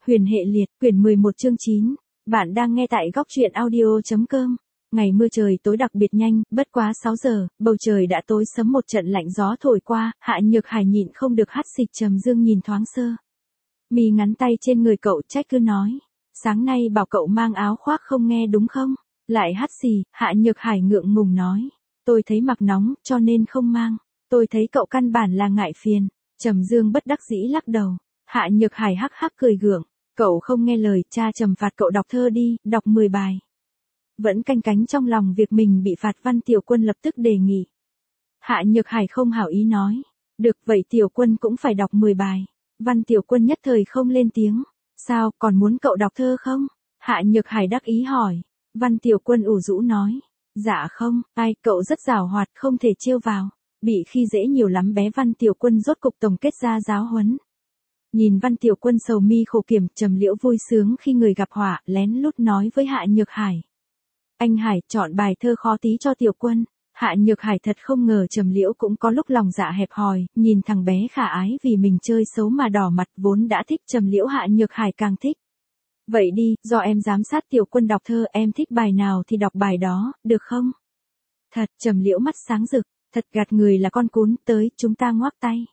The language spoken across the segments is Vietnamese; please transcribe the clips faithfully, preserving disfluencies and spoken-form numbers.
Huyền hệ liệt, quyển mười một chương chín. Bạn đang nghe tại góc truyện audio chấm com. Ngày mưa trời tối đặc biệt nhanh, bất quá sáu giờ, bầu trời đã tối sấm, một trận lạnh gió thổi qua, Hạ Nhược Hải nhịn không được hắt xịch. Trầm Dương nhìn thoáng sơ mi ngắn tay trên người cậu, trách cứ nói: sáng nay bảo cậu mang áo khoác không nghe đúng không? Lại hắt xì. Hạ Nhược Hải ngượng ngùng nói: tôi thấy mặc nóng, cho nên không mang. Tôi thấy cậu căn bản là ngại phiền. Trầm Dương bất đắc dĩ lắc đầu. Hạ Nhược Hải hắc hắc cười gượng: cậu không nghe lời, cha trầm phạt cậu đọc thơ đi, đọc mười bài. Vẫn canh cánh trong lòng việc mình bị phạt, Văn Tiểu Quân lập tức đề nghị. Hạ Nhược Hải không hảo ý nói: được, vậy Tiểu Quân cũng phải đọc mười bài. Văn Tiểu Quân nhất thời không lên tiếng. Sao, còn muốn cậu đọc thơ không? Hạ Nhược Hải đắc ý hỏi. Văn Tiểu Quân ủ rũ nói: dạ không, ai, cậu rất giàu hoạt, không thể trêu vào. Bị khi dễ nhiều lắm bé. Văn Tiểu Quân rốt cục tổng kết ra giáo huấn. Nhìn Văn Tiểu Quân sầu mi khổ kiểm, Trầm Liễu vui sướng khi người gặp họa, lén lút nói với Hạ Nhược Hải: anh Hải, chọn bài thơ khó tí cho Tiểu Quân. Hạ Nhược Hải thật không ngờ Trầm Liễu cũng có lúc lòng dạ hẹp hòi, nhìn thằng bé khả ái vì mình chơi xấu mà đỏ mặt, vốn đã thích Trầm Liễu Hạ Nhược Hải càng thích. Vậy đi, do em giám sát Tiểu Quân đọc thơ, em thích bài nào thì đọc bài đó, được không? Thật. Trầm Liễu mắt sáng rực: thật gạt người là con cún, tới, chúng ta ngoác tay.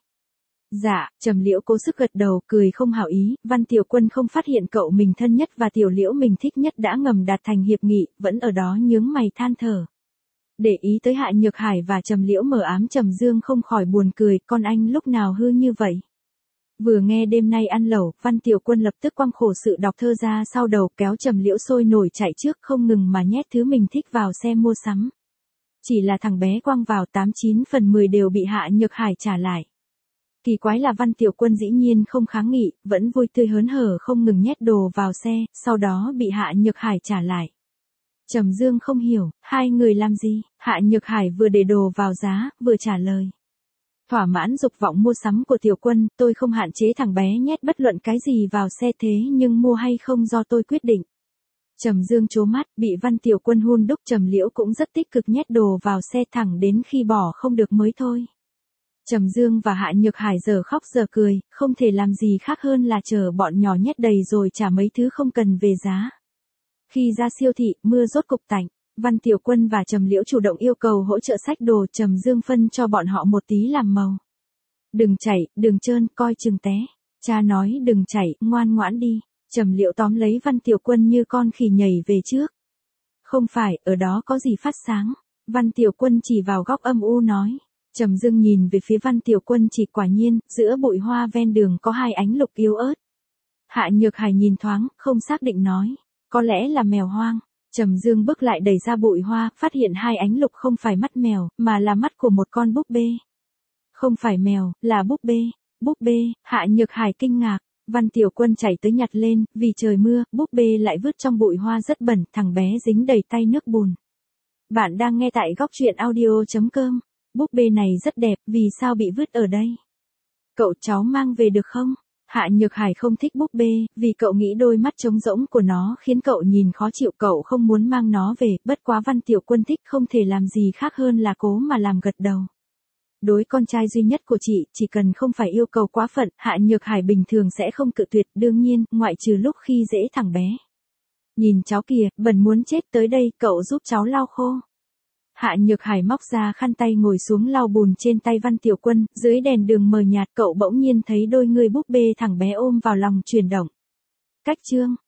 Dạ. Trầm Liễu cố sức gật đầu, cười không hảo ý. Văn Tiểu Quân không phát hiện cậu mình thân nhất và Tiểu Liễu mình thích nhất đã ngầm đạt thành hiệp nghị, vẫn ở đó nhướng mày than thở. Để ý tới Hạ Nhược Hải và Trầm Liễu mờ ám, Trầm Dương không khỏi buồn cười, con anh lúc nào hư như vậy. Vừa nghe đêm nay ăn lẩu, Văn Tiểu Quân lập tức quăng khổ sự đọc thơ ra sau đầu, kéo Trầm Liễu sôi nổi chạy trước, không ngừng mà nhét thứ mình thích vào xe mua sắm. Chỉ là thằng bé quăng vào, tám chín phần mười đều bị Hạ Nhược Hải trả lại. Kỳ quái là Văn Tiểu Quân dĩ nhiên không kháng nghị, vẫn vui tươi hớn hở không ngừng nhét đồ vào xe, sau đó bị Hạ Nhược Hải trả lại. Trầm Dương không hiểu, hai người làm gì? Hạ Nhược Hải vừa để đồ vào giá, vừa trả lời. Thỏa mãn dục vọng mua sắm của Tiểu Quân, tôi không hạn chế thằng bé nhét bất luận cái gì vào xe, thế nhưng mua hay không do tôi quyết định. Trầm Dương trố mắt, bị Văn Tiểu Quân hun đúc. Trầm Liễu cũng rất tích cực nhét đồ vào xe thẳng đến khi bỏ không được mới thôi. Trầm Dương và Hạ Nhược Hải giờ khóc giờ cười, không thể làm gì khác hơn là chờ bọn nhỏ nhét đầy rồi trả mấy thứ không cần về giá. Khi ra siêu thị, mưa rốt cục tạnh. Văn Tiểu Quân và Trầm Liễu chủ động yêu cầu hỗ trợ xách đồ, Trầm Dương phân cho bọn họ một tí làm màu. Đừng chảy, đừng trơn, coi chừng té. Cha nói đừng chảy, ngoan ngoãn đi. Trầm Liễu tóm lấy Văn Tiểu Quân như con khỉ nhảy về trước. Không phải, ở đó có gì phát sáng. Văn Tiểu Quân chỉ vào góc âm u nói. Trầm Dương nhìn về phía Văn Tiểu Quân chỉ, quả nhiên, giữa bụi hoa ven đường có hai ánh lục yếu ớt. Hạ Nhược Hải nhìn thoáng, không xác định nói. Có lẽ là mèo hoang. Trầm Dương bước lại đẩy ra bụi hoa, phát hiện hai ánh lục không phải mắt mèo, mà là mắt của một con búp bê. Không phải mèo, là búp bê. Búp bê. Hạ Nhược Hải kinh ngạc. Văn Tiểu Quân chạy tới nhặt lên, vì trời mưa, búp bê lại vứt trong bụi hoa rất bẩn, thằng bé dính đầy tay nước bùn. Bạn đang nghe tại góc truyện audio chấm com. Búp bê này rất đẹp, vì sao bị vứt ở đây? Cậu cháu mang về được không? Hạ Nhược Hải không thích búp bê, vì cậu nghĩ đôi mắt trống rỗng của nó khiến cậu nhìn khó chịu, cậu không muốn mang nó về, bất quá Văn Tiểu Quân thích, không thể làm gì khác hơn là cố mà làm gật đầu. Đối con trai duy nhất của chị, chỉ cần không phải yêu cầu quá phận, Hạ Nhược Hải bình thường sẽ không cự tuyệt, đương nhiên, ngoại trừ lúc khi dễ thằng bé. Nhìn cháu kìa, bẩn muốn chết, tới đây, cậu giúp cháu lau khô. Hạ Nhược Hải móc ra khăn tay ngồi xuống lau bùn trên tay Văn Tiểu Quân, dưới đèn đường mờ nhạt cậu bỗng nhiên thấy đôi người búp bê thằng bé ôm vào lòng chuyển động. Cách chương.